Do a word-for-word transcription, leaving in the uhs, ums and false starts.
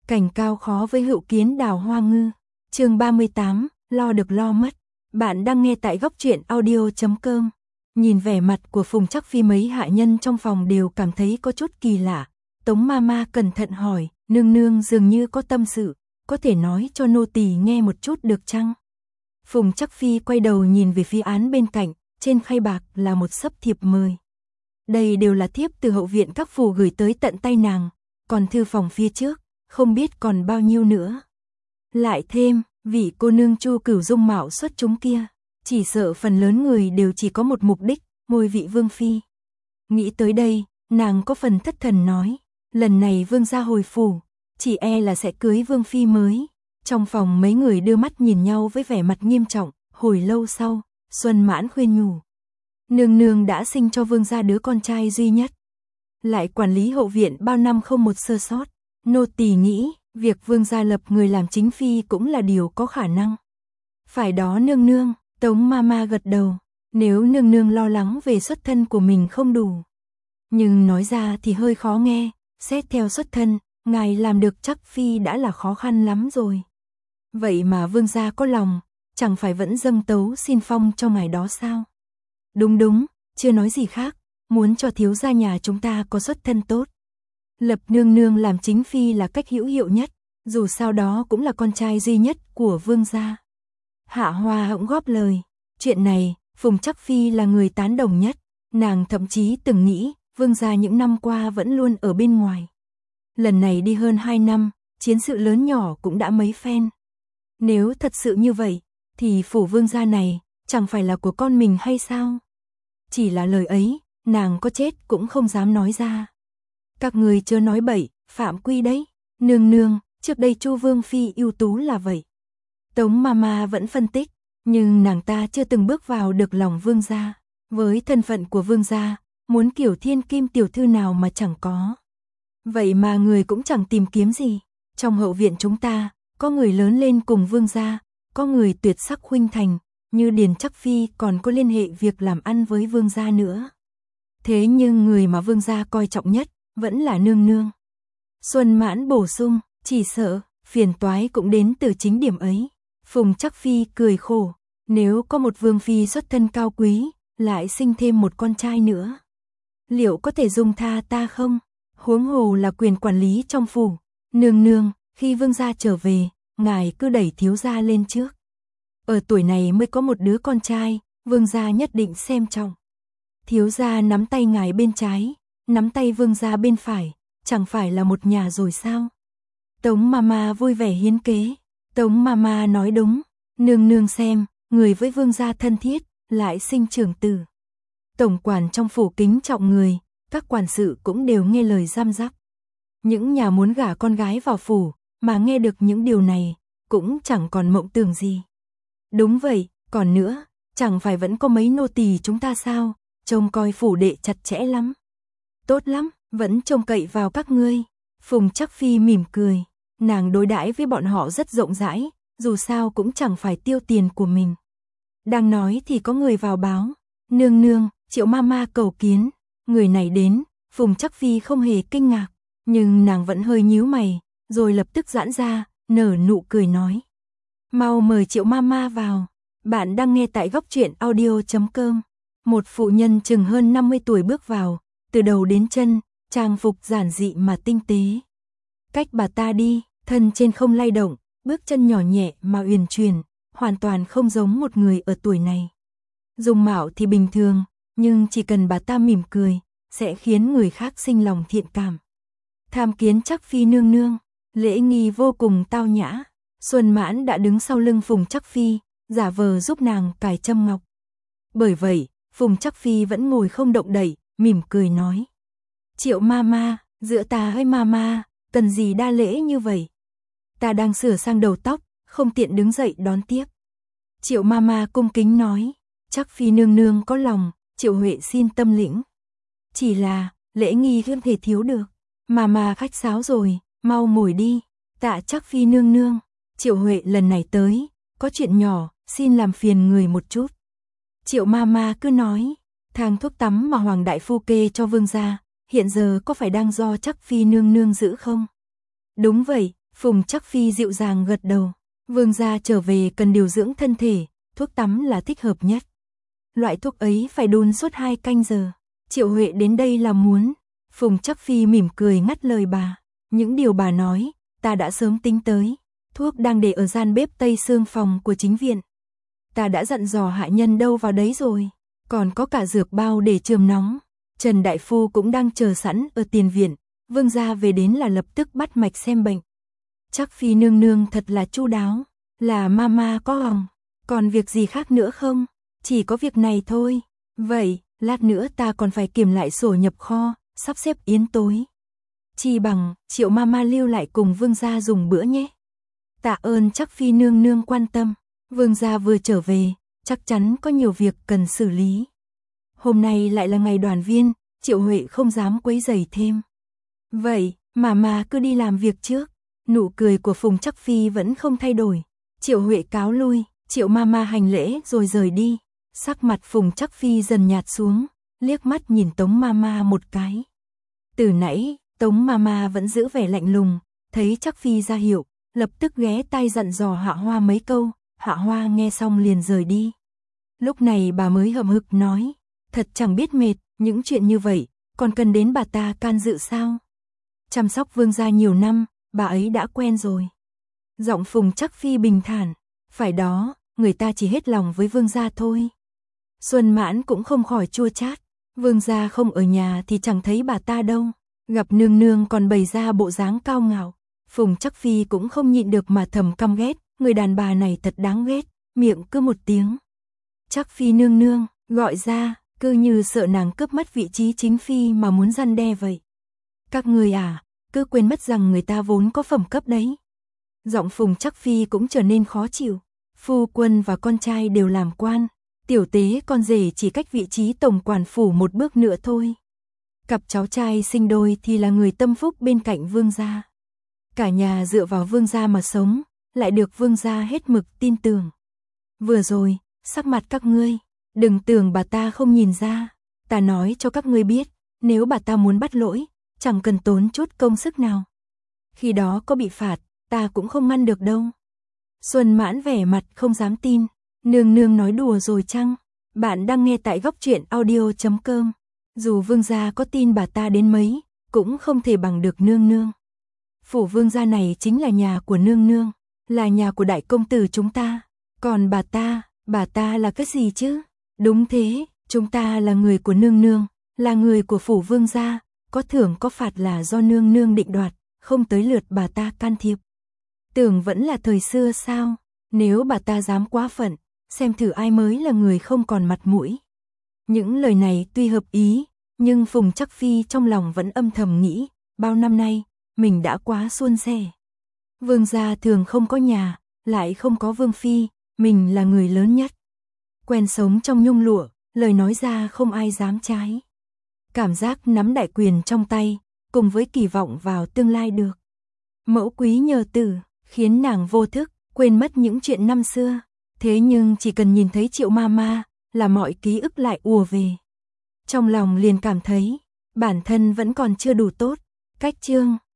Cảnh cao khó với hữu kiến đào hoa ngư. Chương ba mươi tám, lo được lo mất. Bạn đang nghe tại góc truyện audio chấm com. Nhìn vẻ mặt của Phùng Trắc Phi, mấy hạ nhân trong phòng đều cảm thấy có chút kỳ lạ. Tống Mama cẩn thận hỏi, nương nương dường như có tâm sự, có thể nói cho nô tỳ nghe một chút được chăng? Phùng Trắc Phi quay đầu nhìn về phía án bên cạnh, trên khay bạc là một xấp thiệp mời. Đây đều là thiếp từ hậu viện các phủ gửi tới tận tay nàng, còn thư phòng phía trước, không biết còn bao nhiêu nữa. Lại thêm, vị cô nương Chu Cửu dung mạo xuất chúng kia, chỉ sợ phần lớn người đều chỉ có một mục đích, ngôi vị vương phi. Nghĩ tới đây, nàng có phần thất thần nói, lần này vương gia hồi phủ, chỉ e là sẽ cưới vương phi mới. Trong phòng mấy người đưa mắt nhìn nhau với vẻ mặt nghiêm trọng, hồi lâu sau, Xuân Mãn khuyên nhủ. Nương nương đã sinh cho vương gia đứa con trai duy nhất, lại quản lý hậu viện bao năm không một sơ sót. Nô tỳ nghĩ, việc vương gia lập người làm chính phi cũng là điều có khả năng. Phải đó nương nương, Tống Mama gật đầu, nếu nương nương lo lắng về xuất thân của mình không đủ. Nhưng nói ra thì hơi khó nghe, xét theo xuất thân, ngài làm được Trắc Phi đã là khó khăn lắm rồi. Vậy mà vương gia có lòng, chẳng phải vẫn dâng tấu xin phong cho ngài đó sao? Đúng đúng, chưa nói gì khác, muốn cho thiếu gia nhà chúng ta có xuất thân tốt. Lập nương nương làm chính phi là cách hữu hiệu nhất, dù sao đó cũng là con trai duy nhất của vương gia. Hạ Hoa cũng góp lời, chuyện này, Phùng Trắc Phi là người tán đồng nhất, nàng thậm chí từng nghĩ, vương gia những năm qua vẫn luôn ở bên ngoài. Lần này đi hơn hai năm, chiến sự lớn nhỏ cũng đã mấy phen. Nếu thật sự như vậy, thì phủ vương gia này, chẳng phải là của con mình hay sao? Chỉ là lời ấy, nàng có chết cũng không dám nói ra. Các người chớ nói bậy, phạm quy đấy. Nương nương, trước đây Chu vương phi ưu tú là vậy. Tống Mama vẫn phân tích, nhưng nàng ta chưa từng bước vào được lòng vương gia. Với thân phận của vương gia, muốn kiểu thiên kim tiểu thư nào mà chẳng có. Vậy mà người cũng chẳng tìm kiếm gì. Trong hậu viện chúng ta, có người lớn lên cùng vương gia, có người tuyệt sắc khuynh thành, như Điền Trắc Phi còn có liên hệ việc làm ăn với vương gia nữa. Thế nhưng người mà vương gia coi trọng nhất, vẫn là nương nương. Xuân Mãn bổ sung, chỉ sợ, phiền toái cũng đến từ chính điểm ấy. Phùng Trắc Phi cười khổ, nếu có một vương phi xuất thân cao quý, lại sinh thêm một con trai nữa. Liệu có thể dung tha ta không? Huống hồ là quyền quản lý trong phủ. Nương nương, khi vương gia trở về, ngài cứ đẩy thiếu gia lên trước. Ở tuổi này mới có một đứa con trai, vương gia nhất định xem trọng. Thiếu gia nắm tay ngài bên trái, nắm tay vương gia bên phải, chẳng phải là một nhà rồi sao? Tống Mama vui vẻ hiến kế. Tống Mama nói đúng, nương nương xem, người với vương gia thân thiết, lại sinh trưởng tử. Tổng quản trong phủ kính trọng người, các quản sự cũng đều nghe lời giam giáp. Những nhà muốn gả con gái vào phủ, mà nghe được những điều này, cũng chẳng còn mộng tưởng gì. Đúng vậy, còn nữa, chẳng phải vẫn có mấy nô tỳ chúng ta sao, trông coi phủ đệ chặt chẽ lắm. Tốt lắm, vẫn trông cậy vào các ngươi. Phùng Trắc Phi mỉm cười, nàng đối đãi với bọn họ rất rộng rãi, dù sao cũng chẳng phải tiêu tiền của mình. Đang nói thì có người vào báo, nương nương, Triệu Mama cầu kiến. Người này đến, Phùng Trắc Phi không hề kinh ngạc, nhưng nàng vẫn hơi nhíu mày, rồi lập tức giãn ra, nở nụ cười nói. Mau mời Triệu Mama vào. Bạn đang nghe tại góc truyện audio chấm com. Một phụ nhân chừng hơn năm mươi tuổi bước vào, từ đầu đến chân, trang phục giản dị mà tinh tế. Cách bà ta đi, thân trên không lay động, bước chân nhỏ nhẹ mà uyển chuyển, hoàn toàn không giống một người ở tuổi này. Dung mạo thì bình thường, nhưng chỉ cần bà ta mỉm cười, sẽ khiến người khác sinh lòng thiện cảm. Tham kiến Trắc Phi nương nương, lễ nghi vô cùng tao nhã. Xuân Mãn đã đứng sau lưng Phùng Trắc Phi, giả vờ giúp nàng cài châm ngọc. Bởi vậy, Phùng Trắc Phi vẫn ngồi không động đậy, mỉm cười nói. Triệu Mama, giữa ta với Mama, cần gì đa lễ như vậy? Ta đang sửa sang đầu tóc, không tiện đứng dậy đón tiếp. Triệu Mama cung kính nói, Trắc Phi nương nương có lòng, Triệu Huệ xin tâm lĩnh. Chỉ là, lễ nghi không thể thiếu được. Mama khách sáo rồi, mau ngồi đi. Tạ Trắc Phi nương nương, Triệu Huệ lần này tới, có chuyện nhỏ, xin làm phiền người một chút. Triệu Mama cứ nói, thang thuốc tắm mà Hoàng đại phu kê cho vương gia, hiện giờ có phải đang do Trắc Phi nương nương giữ không? Đúng vậy, Phùng Trắc Phi dịu dàng gật đầu. Vương gia trở về cần điều dưỡng thân thể, thuốc tắm là thích hợp nhất. Loại thuốc ấy phải đun suốt hai canh giờ. Triệu Huệ đến đây là muốn. Phùng Trắc Phi mỉm cười ngắt lời bà. Những điều bà nói, ta đã sớm tính tới. Thuốc đang để ở gian bếp tây xương phòng của chính viện. Ta đã dặn dò hạ nhân đâu vào đấy rồi. Còn có cả dược bao để chườm nóng. Trần Đại Phu cũng đang chờ sẵn ở tiền viện. Vương gia về đến là lập tức bắt mạch xem bệnh. Trắc Phi nương nương thật là chu đáo. Là mama có lòng. Còn việc gì khác nữa không? Chỉ có việc này thôi. Vậy, lát nữa ta còn phải kiểm lại sổ nhập kho, sắp xếp yến tối. Chi bằng, Triệu mama lưu lại cùng vương gia dùng bữa nhé. Tạ ơn Trắc Phi nương nương quan tâm. Vương gia vừa trở về, chắc chắn có nhiều việc cần xử lý. Hôm nay lại là ngày đoàn viên, Triệu Huệ không dám quấy rầy thêm. Vậy, mama cứ đi làm việc trước. Nụ cười của Phùng Trắc Phi vẫn không thay đổi. Triệu Huệ cáo lui, Triệu mama hành lễ rồi rời đi. Sắc mặt Phùng Trắc Phi dần nhạt xuống, liếc mắt nhìn Tống mama một cái. Từ nãy, Tống mama vẫn giữ vẻ lạnh lùng, thấy Trắc Phi ra hiệu, lập tức ghé tai dặn dò Hạ Hoa mấy câu. Hạ Hoa nghe xong liền rời đi. Lúc này bà mới hậm hực nói, thật chẳng biết mệt, những chuyện như vậy, còn cần đến bà ta can dự sao? Chăm sóc vương gia nhiều năm, bà ấy đã quen rồi. Giọng Phùng Trắc Phi bình thản, phải đó, người ta chỉ hết lòng với vương gia thôi. Xuân Mãn cũng không khỏi chua chát, vương gia không ở nhà thì chẳng thấy bà ta đâu, gặp nương nương còn bày ra bộ dáng cao ngạo. Phùng Trắc Phi cũng không nhịn được mà thầm căm ghét, người đàn bà này thật đáng ghét, miệng cứ một tiếng. Trắc Phi nương nương, gọi ra, cứ như sợ nàng cướp mất vị trí chính phi mà muốn răn đe vậy. Các người à, cứ quên mất rằng người ta vốn có phẩm cấp đấy. Giọng Phùng Trắc Phi cũng trở nên khó chịu, phu quân và con trai đều làm quan, tiểu tế con rể chỉ cách vị trí tổng quản phủ một bước nữa thôi. Cặp cháu trai sinh đôi thì là người tâm phúc bên cạnh vương gia. Cả nhà dựa vào vương gia mà sống, lại được vương gia hết mực tin tưởng. Vừa rồi, sắc mặt các ngươi, đừng tưởng bà ta không nhìn ra, ta nói cho các ngươi biết, nếu bà ta muốn bắt lỗi, chẳng cần tốn chút công sức nào. Khi đó có bị phạt, ta cũng không ngăn được đâu. Xuân Mãn vẻ mặt không dám tin, nương nương nói đùa rồi chăng? Bạn đang nghe tại góc truyện audio chấm com. Dù vương gia có tin bà ta đến mấy, cũng không thể bằng được nương nương. Phủ vương gia này chính là nhà của nương nương, là nhà của đại công tử chúng ta. Còn bà ta, bà ta là cái gì chứ? Đúng thế, chúng ta là người của nương nương, là người của phủ vương gia, có thưởng có phạt là do nương nương định đoạt, không tới lượt bà ta can thiệp. Tưởng vẫn là thời xưa sao? Nếu bà ta dám quá phận, xem thử ai mới là người không còn mặt mũi. Những lời này tuy hợp ý, nhưng Phùng Trắc Phi trong lòng vẫn âm thầm nghĩ, bao năm nay, mình đã quá suôn sẻ. Vương gia thường không có nhà, lại không có vương phi, mình là người lớn nhất. Quen sống trong nhung lụa, lời nói ra không ai dám trái. Cảm giác nắm đại quyền trong tay, cùng với kỳ vọng vào tương lai được. Mẫu quý nhờ tử, khiến nàng vô thức, quên mất những chuyện năm xưa. Thế nhưng chỉ cần nhìn thấy Triệu mama, là mọi ký ức lại ùa về. Trong lòng liền cảm thấy, bản thân vẫn còn chưa đủ tốt. Cách chương